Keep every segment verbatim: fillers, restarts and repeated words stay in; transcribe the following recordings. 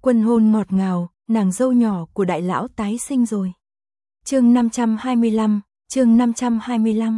Quân hôn ngọt ngào, nàng dâu nhỏ của đại lão tái sinh rồi. Chương năm trăm hai mươi lăm, chương năm trăm hai mươi lăm.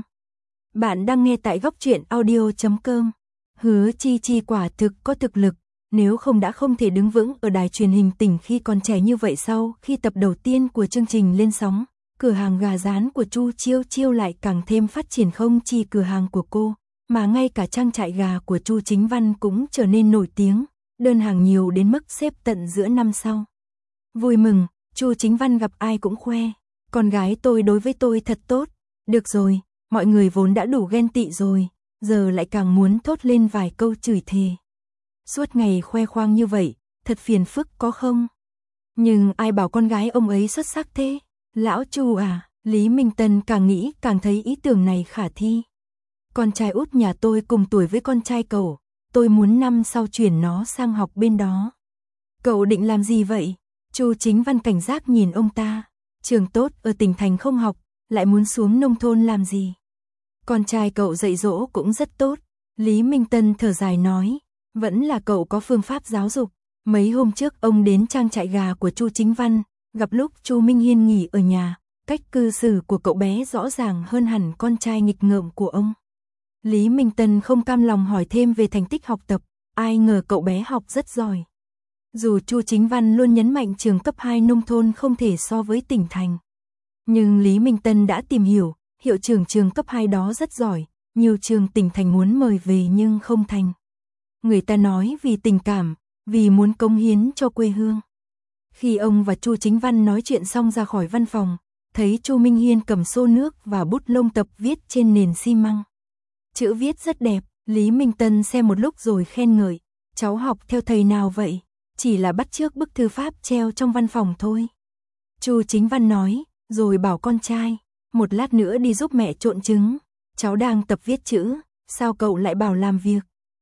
Bạn đang nghe tại góc truyện audio chấm com. Hứa Chi Chi quả thực có thực lực, nếu không đã không thể đứng vững ở đài truyền hình tỉnh khi còn trẻ như vậy. Sau khi tập đầu tiên của chương trình lên sóng, cửa hàng gà rán của Chu Chiêu Chiêu lại càng thêm phát triển, không chỉ cửa hàng của cô, mà ngay cả trang trại gà của Chu Chính Văn cũng trở nên nổi tiếng, đơn hàng nhiều đến mức xếp tận giữa năm sau. Vui mừng, Chu Chính Văn gặp ai cũng khoe, con gái tôi đối với tôi thật tốt. Được rồi, mọi người vốn đã đủ ghen tị rồi, giờ lại càng muốn thốt lên vài câu chửi thề. Suốt ngày khoe khoang như vậy, thật phiền phức có không? Nhưng ai bảo con gái ông ấy xuất sắc thế? Lão Chu à, Lý Minh Tân càng nghĩ càng thấy ý tưởng này khả thi. Con trai út nhà tôi cùng tuổi với con trai cậu, tôi muốn năm sau chuyển nó sang học bên đó. Cậu định làm gì vậy? Chu Chính Văn cảnh giác nhìn ông ta. Trường tốt ở tỉnh thành không học, lại muốn xuống nông thôn làm gì? Con trai cậu dạy dỗ cũng rất tốt. Lý Minh Tân thở dài nói, vẫn là cậu có phương pháp giáo dục. Mấy hôm trước ông đến trang trại gà của Chu Chính Văn, gặp lúc Chu Minh Hiên nghỉ ở nhà, cách cư xử của cậu bé rõ ràng hơn hẳn con trai nghịch ngợm của ông. Lý Minh Tân không cam lòng hỏi thêm về thành tích học tập, ai ngờ cậu bé học rất giỏi. Dù Chu Chính Văn luôn nhấn mạnh trường cấp hai nông thôn không thể so với tỉnh thành, nhưng Lý Minh Tân đã tìm hiểu, hiệu trưởng trường cấp hai đó rất giỏi, nhiều trường tỉnh thành muốn mời về nhưng không thành. Người ta nói vì tình cảm, vì muốn cống hiến cho quê hương. Khi ông và Chu Chính Văn nói chuyện xong ra khỏi văn phòng, thấy Chu Minh Hiên cầm xô nước và bút lông tập viết trên nền xi măng. Chữ viết rất đẹp, Lý Minh Tân xem một lúc rồi khen ngợi, cháu học theo thầy nào vậy? Chỉ là bắt chước bức thư pháp treo trong văn phòng thôi. Chu Chính Văn nói, rồi bảo con trai, một lát nữa đi giúp mẹ trộn trứng, cháu đang tập viết chữ, sao cậu lại bảo làm việc?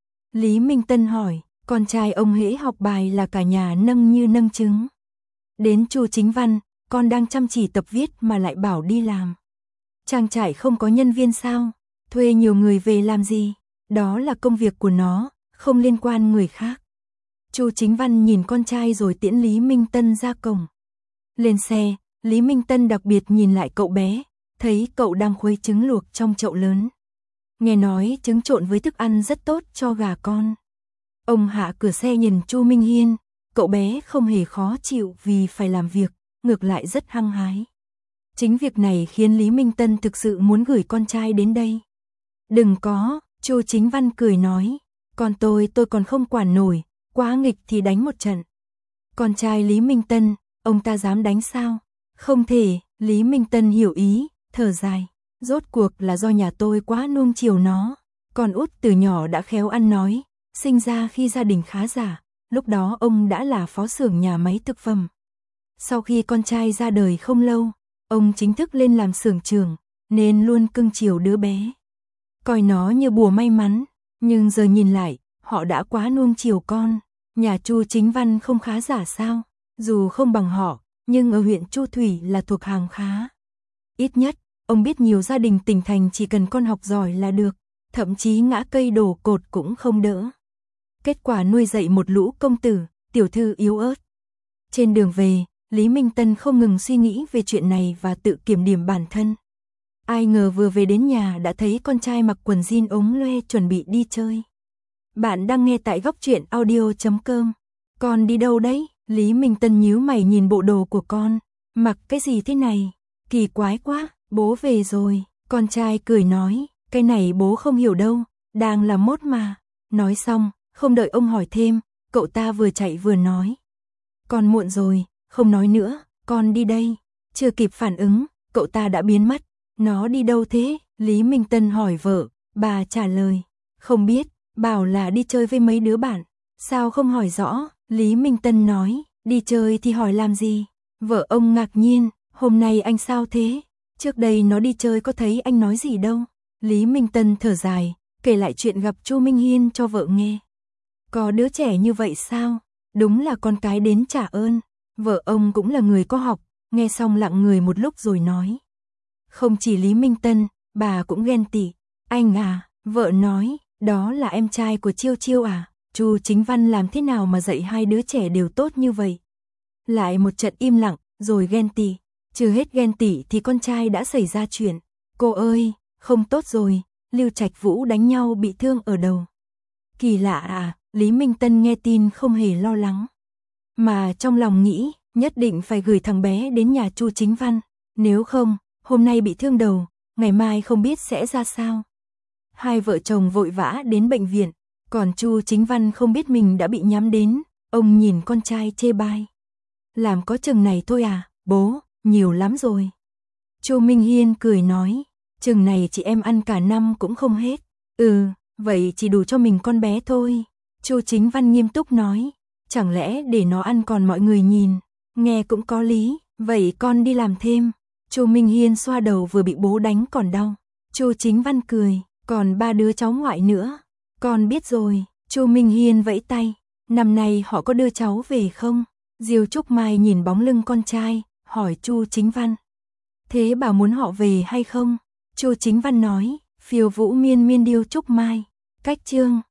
Lý Minh Tân hỏi, con trai ông hễ học bài là cả nhà nâng như nâng trứng. Đến Chu Chính Văn, con đang chăm chỉ tập viết mà lại bảo đi làm. Trang trại không có nhân viên sao? Thuê nhiều người về làm gì? Đó là công việc của nó, không liên quan người khác. Chu Chính Văn nhìn con trai rồi tiễn Lý Minh Tân ra cổng. Lên xe, Lý Minh Tân đặc biệt nhìn lại cậu bé, thấy cậu đang khuấy trứng luộc trong chậu lớn. Nghe nói trứng trộn với thức ăn rất tốt cho gà con. Ông hạ cửa xe nhìn Chu Minh Hiên, cậu bé không hề khó chịu vì phải làm việc, ngược lại rất hăng hái. Chính việc này khiến Lý Minh Tân thực sự muốn gửi con trai đến đây. Đừng có, Chu Chính Văn cười nói, con tôi tôi còn không quản nổi, quá nghịch thì đánh một trận. Con trai Lý Minh Tân, ông ta dám đánh sao? Không thể, Lý Minh Tân hiểu ý, thở dài. Rốt cuộc là do nhà tôi quá nuông chiều nó. Con út từ nhỏ đã khéo ăn nói, sinh ra khi gia đình khá giả, lúc đó ông đã là phó xưởng nhà máy thực phẩm. Sau khi con trai ra đời không lâu, ông chính thức lên làm xưởng trưởng, nên luôn cưng chiều đứa bé. Coi nó như bùa may mắn, nhưng giờ nhìn lại, họ đã quá nuông chiều con. Nhà Chu Chính Văn không khá giả sao? Dù không bằng họ, nhưng ở huyện Chu Thủy là thuộc hàng khá. Ít nhất, ông biết nhiều gia đình tỉnh thành chỉ cần con học giỏi là được, thậm chí ngã cây đổ cột cũng không đỡ. Kết quả nuôi dạy một lũ công tử, tiểu thư yếu ớt. Trên đường về, Lý Minh Tân không ngừng suy nghĩ về chuyện này và tự kiểm điểm bản thân. Ai ngờ vừa về đến nhà đã thấy con trai mặc quần jean ống loe chuẩn bị đi chơi. Bạn đang nghe tại góc truyện audio chấm com. Con đi đâu đấy? Lý Minh Tân nhíu mày nhìn bộ đồ của con. Mặc cái gì thế này? Kỳ quái quá, bố về rồi. Con trai cười nói, cái này bố không hiểu đâu, đang làm mốt mà. Nói xong, không đợi ông hỏi thêm, cậu ta vừa chạy vừa nói. Con muộn rồi, không nói nữa, con đi đây. Chưa kịp phản ứng, cậu ta đã biến mất. Nó đi đâu thế? Lý Minh Tân hỏi vợ, bà trả lời, không biết, bảo là đi chơi với mấy đứa bạn. Sao không hỏi rõ? Lý Minh Tân nói, đi chơi thì hỏi làm gì? Vợ ông ngạc nhiên, hôm nay anh sao thế? Trước đây nó đi chơi có thấy anh nói gì đâu. Lý Minh Tân thở dài, kể lại chuyện gặp Chu Minh Hiên cho vợ nghe. Có đứa trẻ như vậy sao? Đúng là con cái đến trả ơn. Vợ ông cũng là người có học, nghe xong lặng người một lúc rồi nói. Không chỉ Lý Minh Tân, bà cũng ghen tị. Anh à, vợ nói, đó là em trai của Chiêu Chiêu à? Chu Chính Văn làm thế nào mà dạy hai đứa trẻ đều tốt như vậy? Lại một trận im lặng, rồi ghen tị. Chưa hết ghen tị thì con trai đã xảy ra chuyện. Cô ơi, không tốt rồi, Lưu Trạch Vũ đánh nhau bị thương ở đầu. Kỳ lạ à, Lý Minh Tân nghe tin không hề lo lắng. Mà trong lòng nghĩ, nhất định phải gửi thằng bé đến nhà Chu Chính Văn. Nếu không, hôm nay bị thương đầu, ngày mai không biết sẽ ra sao. Hai vợ chồng vội vã đến bệnh viện, còn Chu Chính Văn không biết mình đã bị nhắm đến. Ông nhìn con trai chê bai. Làm có chừng này thôi à, bố, nhiều lắm rồi. Chu Minh Hiên cười nói, chừng này chị em ăn cả năm cũng không hết. Ừ, vậy chỉ đủ cho mình con bé thôi. Chu Chính Văn nghiêm túc nói, chẳng lẽ để nó ăn còn mọi người nhìn, nghe cũng có lý, vậy con đi làm thêm. Chu Minh Hiên xoa đầu vừa bị bố đánh còn đau. Chu Chính Văn cười, còn ba đứa cháu ngoại nữa. Con biết rồi. Chu Minh Hiên vẫy tay, năm nay họ có đưa cháu về không? Diêu Trúc Mai nhìn bóng lưng con trai, hỏi Chu Chính Văn. Thế bà muốn họ về hay không? Chu Chính Văn nói, phiêu vũ miên miên Diêu Trúc Mai. Cách chương